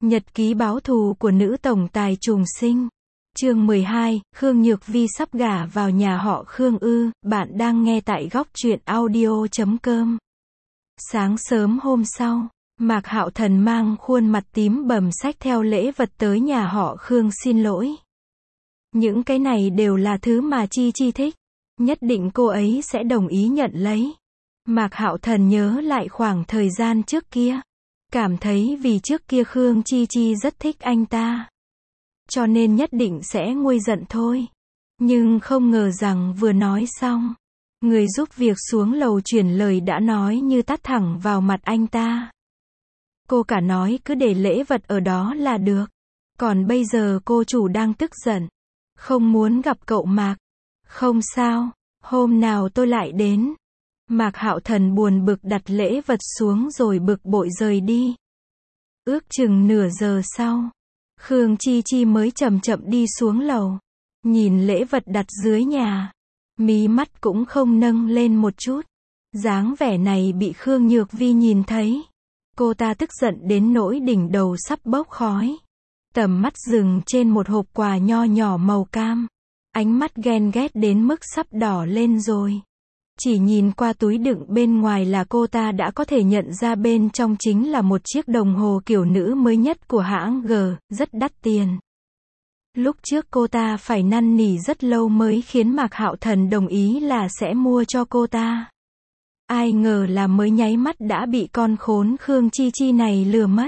Nhật ký báo thù của nữ tổng tài trùng sinh. Chương 12, Khương Nhược Vi sắp gả vào nhà họ Khương ư, bạn đang nghe tại góc truyện audio.com. Sáng sớm hôm sau, Mạc Hạo Thần mang khuôn mặt tím bầm xách theo lễ vật tới nhà họ Khương xin lỗi. Những cái này đều là thứ mà Chi Chi thích. Nhất định cô ấy sẽ đồng ý nhận lấy. Mạc Hạo Thần nhớ lại khoảng thời gian trước kia. Cảm thấy vì trước kia Khương Chi Chi rất thích anh ta. Cho nên nhất định sẽ nguôi giận thôi. Nhưng không ngờ rằng vừa nói xong, người giúp việc xuống lầu chuyển lời đã nói như tát thẳng vào mặt anh ta. Cô cả nói cứ để lễ vật ở đó là được. Còn bây giờ cô chủ đang tức giận. Không muốn gặp cậu Mạc. Không sao, hôm nào tôi lại đến. Mạc Hạo Thần buồn bực đặt lễ vật xuống rồi bực bội rời đi. Ước chừng nửa giờ sau, Khương Chi Chi mới chậm chậm đi xuống lầu. Nhìn lễ vật đặt dưới nhà, mí mắt cũng không nâng lên một chút. Dáng vẻ này bị Khương Nhược Vi nhìn thấy. Cô ta tức giận đến nỗi đỉnh đầu sắp bốc khói. Tầm mắt dừng trên một hộp quà nho nhỏ màu cam. Ánh mắt ghen ghét đến mức sắp đỏ lên rồi. Chỉ nhìn qua túi đựng bên ngoài là cô ta đã có thể nhận ra bên trong chính là một chiếc đồng hồ kiểu nữ mới nhất của hãng G, rất đắt tiền. Lúc trước cô ta phải năn nỉ rất lâu mới khiến Mạc Hạo Thần đồng ý là sẽ mua cho cô ta. Ai ngờ là mới nháy mắt đã bị con khốn Khương Chi Chi này lừa mất.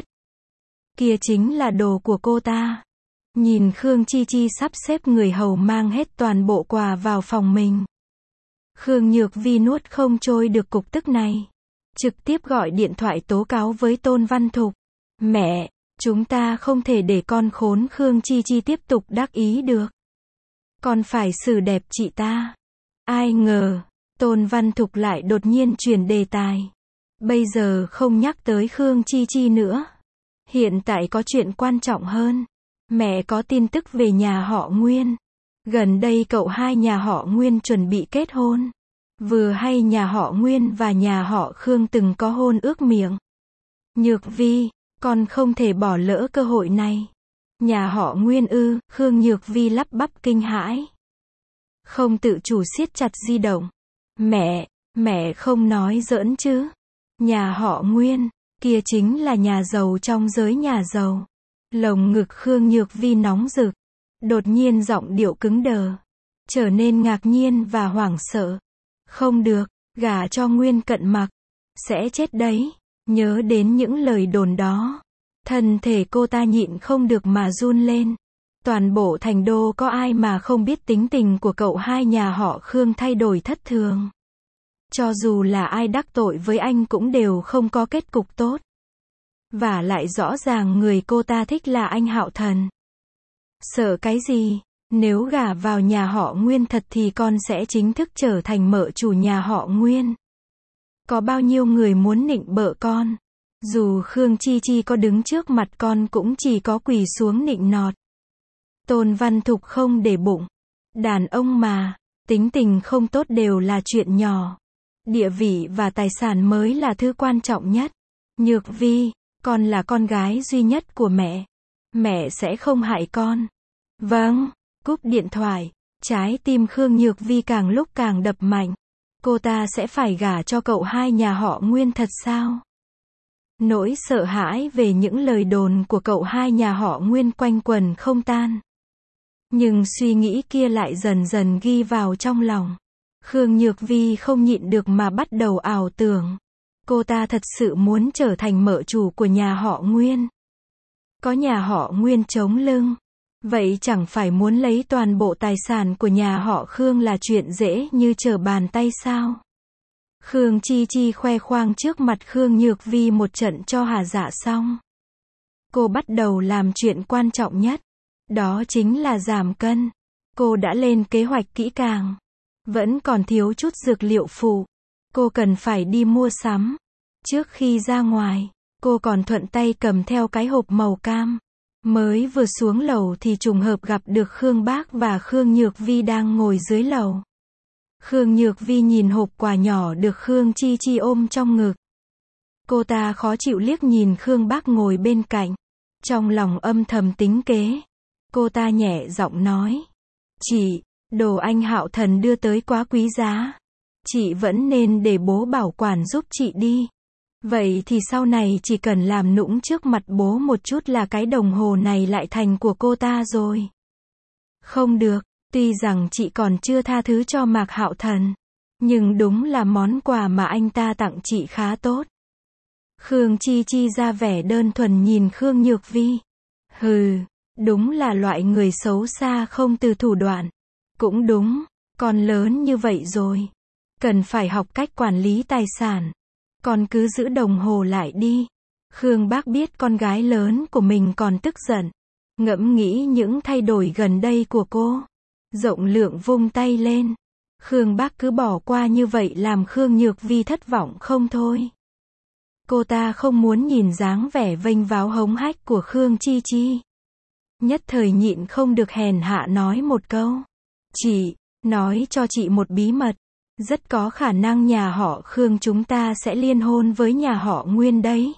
Kia chính là đồ của cô ta. Nhìn Khương Chi Chi sắp xếp người hầu mang hết toàn bộ quà vào phòng mình. Khương Nhược Vi nuốt không trôi được cục tức này. Trực tiếp gọi điện thoại tố cáo với Tôn Văn Thục. Mẹ, chúng ta không thể để con khốn Khương Chi Chi tiếp tục đắc ý được. Con phải xử đẹp chị ta. Ai ngờ, Tôn Văn Thục lại đột nhiên chuyển đề tài. Bây giờ không nhắc tới Khương Chi Chi nữa. Hiện tại có chuyện quan trọng hơn. Mẹ có tin tức về nhà họ Nguyên. Gần đây cậu hai nhà họ Nguyên chuẩn bị kết hôn. Vừa hay nhà họ Nguyên và nhà họ Khương từng có hôn ước miệng. Nhược Vi, con không thể bỏ lỡ cơ hội này. Nhà họ Nguyên ư? Khương Nhược Vi lắp bắp kinh hãi. Không tự chủ siết chặt di động. Mẹ không nói giỡn chứ. Nhà họ Nguyên, kia chính là nhà giàu trong giới nhà giàu. Lồng ngực Khương Nhược Vi nóng rực. Đột nhiên giọng điệu cứng đờ. Trở nên ngạc nhiên và hoảng sợ. Không được, gả cho Nguyên Cận Mặc. Sẽ chết đấy. Nhớ đến những lời đồn đó. Thân thể cô ta nhịn không được mà run lên. Toàn bộ thành đô có ai mà không biết tính tình của cậu hai nhà họ Khương thay đổi thất thường. Cho dù là ai đắc tội với anh cũng đều không có kết cục tốt. Và lại rõ ràng người cô ta thích là anh Hạo Thần. Sợ cái gì? Nếu gả vào nhà họ Nguyên thật thì con sẽ chính thức trở thành mợ chủ nhà họ Nguyên. Có bao nhiêu người muốn nịnh bợ con. Dù Khương Chi Chi có đứng trước mặt con cũng chỉ có quỳ xuống nịnh nọt. Tôn Văn Thục không để bụng. Đàn ông mà, tính tình không tốt đều là chuyện nhỏ. Địa vị và tài sản mới là thứ quan trọng nhất. Nhược Vi, con là con gái duy nhất của mẹ. Mẹ sẽ không hại con. Vâng, cúp điện thoại. Trái tim Khương Nhược Vi càng lúc càng đập mạnh. Cô ta sẽ phải gả cho cậu hai nhà họ Nguyên thật sao? Nỗi sợ hãi về những lời đồn của cậu hai nhà họ Nguyên quanh quẩn không tan. Nhưng suy nghĩ kia lại dần dần ghi vào trong lòng. Khương Nhược Vi không nhịn được mà bắt đầu ảo tưởng. Cô ta thật sự muốn trở thành mợ chủ của nhà họ Nguyên. Có nhà họ Nguyên chống lưng. Vậy chẳng phải muốn lấy toàn bộ tài sản của nhà họ Khương là chuyện dễ như trở bàn tay sao? Khương Chi Chi khoe khoang trước mặt Khương Nhược Vi một trận cho hà dạ xong. Cô bắt đầu làm chuyện quan trọng nhất. Đó chính là giảm cân. Cô đã lên kế hoạch kỹ càng. Vẫn còn thiếu chút dược liệu phụ. Cô cần phải đi mua sắm. Trước khi ra ngoài, cô còn thuận tay cầm theo cái hộp màu cam. Mới vừa xuống lầu thì trùng hợp gặp được Khương Bác và Khương Nhược Vi đang ngồi dưới lầu. Khương Nhược Vi nhìn hộp quà nhỏ được Khương Chi Chi ôm trong ngực. Cô ta khó chịu liếc nhìn Khương Bác ngồi bên cạnh. Trong lòng âm thầm tính kế, cô ta nhẹ giọng nói. Chị, đồ anh Hạo Thần đưa tới quá quý giá. Chị vẫn nên để bố bảo quản giúp chị đi. Vậy thì sau này chỉ cần làm nũng trước mặt bố một chút là cái đồng hồ này lại thành của cô ta rồi. Không được, tuy rằng chị còn chưa tha thứ cho Mạc Hạo Thần, nhưng đúng là món quà mà anh ta tặng chị khá tốt. Khương Chi Chi ra vẻ đơn thuần nhìn Khương Nhược Vi. Hừ, đúng là loại người xấu xa không từ thủ đoạn. Cũng đúng, con lớn như vậy rồi, cần phải học cách quản lý tài sản. Con cứ giữ đồng hồ lại đi. Khương bác biết con gái lớn của mình còn tức giận. Ngẫm nghĩ những thay đổi gần đây của cô. Rộng lượng vung tay lên. Khương bác cứ bỏ qua như vậy làm Khương Nhược Vi thất vọng không thôi. Cô ta không muốn nhìn dáng vẻ vênh váo hống hách của Khương Chi Chi. Nhất thời nhịn không được hèn hạ nói một câu. Chị, nói cho chị một bí mật. Rất có khả năng nhà họ Khương chúng ta sẽ liên hôn với nhà họ Nguyên đấy.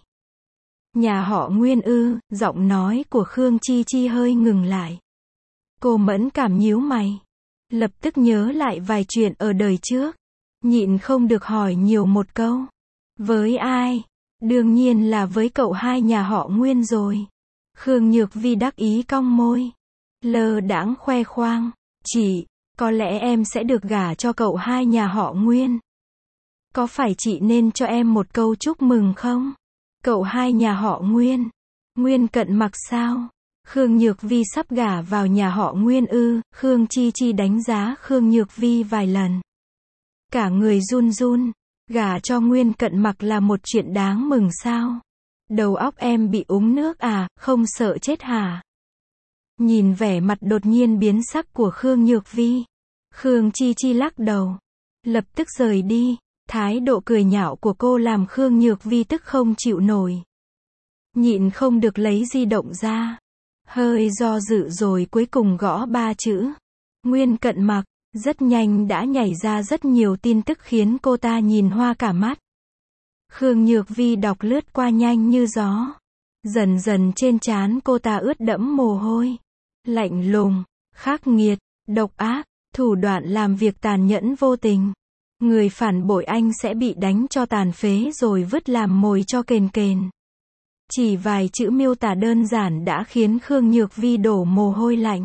Nhà họ Nguyên ư? Giọng nói của Khương Chi Chi hơi ngừng lại. Cô mẫn cảm nhíu mày. Lập tức nhớ lại vài chuyện ở đời trước. Nhịn không được hỏi nhiều một câu. Với ai? Đương nhiên là với cậu hai nhà họ Nguyên rồi. Khương Nhược Vi đắc ý cong môi. Lơ đãng khoe khoang. Chị, có lẽ em sẽ được gả cho cậu hai nhà họ Nguyên. Có phải chị nên cho em một câu chúc mừng không? Cậu hai nhà họ Nguyên. Nguyên Cận Mặc sao? Khương Nhược Vi sắp gả vào nhà họ Nguyên ư? Khương Chi Chi đánh giá Khương Nhược Vi vài lần. Cả người run run. Gả cho Nguyên Cận Mặc là một chuyện đáng mừng sao? Đầu óc em bị úng nước à, không sợ chết hả? Nhìn vẻ mặt đột nhiên biến sắc của Khương Nhược Vi. Khương Chi Chi lắc đầu. Lập tức rời đi. Thái độ cười nhạo của cô làm Khương Nhược Vi tức không chịu nổi. Nhịn không được lấy di động ra. Hơi do dự rồi cuối cùng gõ 3 chữ. Nguyên Cận Mặc. Rất nhanh đã nhảy ra rất nhiều tin tức khiến cô ta nhìn hoa cả mắt. Khương Nhược Vi đọc lướt qua nhanh như gió. Dần dần trên trán cô ta ướt đẫm mồ hôi. Lạnh lùng, khắc nghiệt, độc ác, thủ đoạn làm việc tàn nhẫn vô tình. Người phản bội anh sẽ bị đánh cho tàn phế rồi vứt làm mồi cho kền kền. Chỉ vài chữ miêu tả đơn giản đã khiến Khương Nhược Vi đổ mồ hôi lạnh.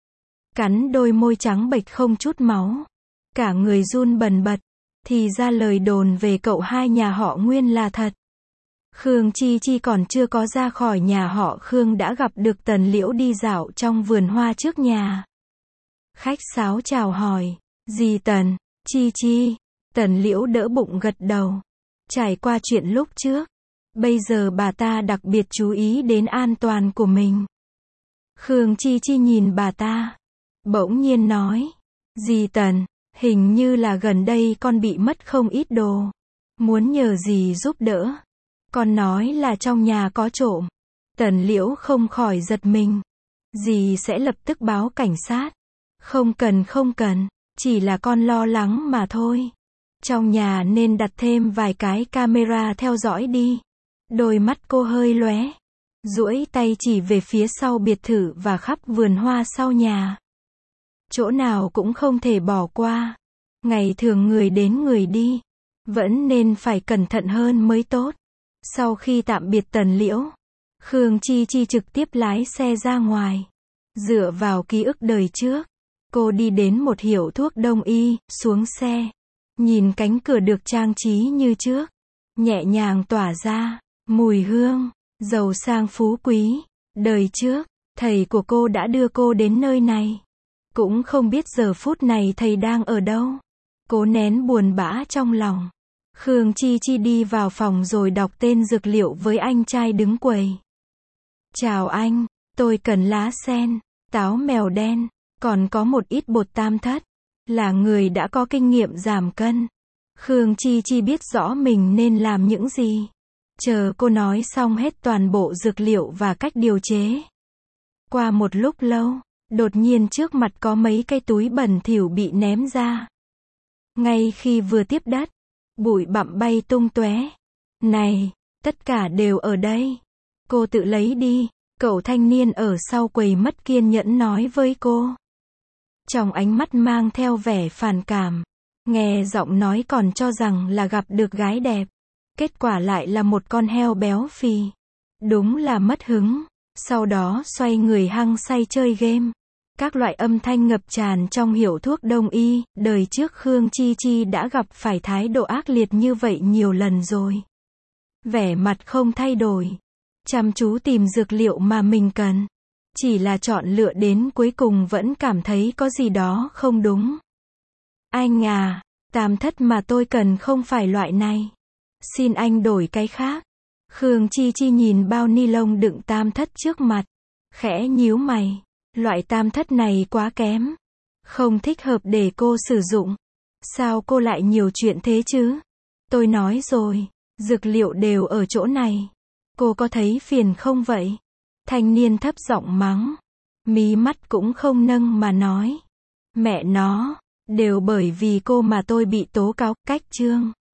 Cắn đôi môi trắng bệch không chút máu. Cả người run bần bật. Thì ra lời đồn về cậu hai nhà họ Nguyên là thật. Khương Chi Chi còn chưa có ra khỏi nhà họ Khương đã gặp được Tần Liễu đi dạo trong vườn hoa trước nhà. Khách sáo chào hỏi. Dì Tần, Chi Chi. Tần Liễu đỡ bụng gật đầu. Trải qua chuyện lúc trước. Bây giờ bà ta đặc biệt chú ý đến an toàn của mình. Khương Chi Chi nhìn bà ta. Bỗng nhiên nói. Dì Tần, hình như là gần đây con bị mất không ít đồ. Muốn nhờ dì giúp đỡ. Con nói là trong nhà có trộm. Tần Liễu không khỏi giật mình. Dì sẽ lập tức báo cảnh sát. Không cần, chỉ là con lo lắng mà thôi. Trong nhà nên đặt thêm vài cái camera theo dõi đi. Đôi mắt cô hơi lóe. Duỗi tay chỉ về phía sau biệt thự và khắp vườn hoa sau nhà. Chỗ nào cũng không thể bỏ qua. Ngày thường người đến người đi. Vẫn nên phải cẩn thận hơn mới tốt. Sau khi tạm biệt Tần Liễu, Khương Chi Chi trực tiếp lái xe ra ngoài. Dựa vào ký ức đời trước, cô đi đến một hiệu thuốc đông y, xuống xe. Nhìn cánh cửa được trang trí như trước. Nhẹ nhàng tỏa ra, mùi hương, giàu sang phú quý. Đời trước, thầy của cô đã đưa cô đến nơi này. Cũng không biết giờ phút này thầy đang ở đâu. Cố nén buồn bã trong lòng. Khương Chi Chi đi vào phòng rồi đọc tên dược liệu với anh trai đứng quầy. Chào anh, tôi cần lá sen, táo mèo đen, còn có một ít bột tam thất. Là người đã có kinh nghiệm giảm cân. Khương Chi Chi biết rõ mình nên làm những gì. Chờ cô nói xong hết toàn bộ dược liệu và cách điều chế. Qua một lúc lâu, đột nhiên trước mặt có mấy cái túi bẩn thỉu bị ném ra. Ngay khi vừa tiếp đất, bụi bặm bay tung tóe. Này, tất cả đều ở đây. Cô tự lấy đi. Cậu thanh niên ở sau quầy mất kiên nhẫn nói với cô. Trong ánh mắt mang theo vẻ phản cảm. Nghe giọng nói còn cho rằng là gặp được gái đẹp. Kết quả lại là một con heo béo phì. Đúng là mất hứng. Sau đó xoay người hăng say chơi game. Các loại âm thanh ngập tràn trong hiệu thuốc đông y, đời trước Khương Chi Chi đã gặp phải thái độ ác liệt như vậy nhiều lần rồi. Vẻ mặt không thay đổi. Chăm chú tìm dược liệu mà mình cần. Chỉ là chọn lựa đến cuối cùng vẫn cảm thấy có gì đó không đúng. Anh à, tam thất mà tôi cần không phải loại này. Xin anh đổi cái khác. Khương Chi Chi nhìn bao ni lông đựng tam thất trước mặt. Khẽ nhíu mày. Loại tam thất này quá kém. Không thích hợp để cô sử dụng. Sao cô lại nhiều chuyện thế chứ? Tôi nói rồi, dược liệu đều ở chỗ này. Cô có thấy phiền không vậy? Thanh niên thấp giọng mắng. Mí mắt cũng không nâng mà nói. Mẹ nó, đều bởi vì cô mà tôi bị tố cáo, cách chương.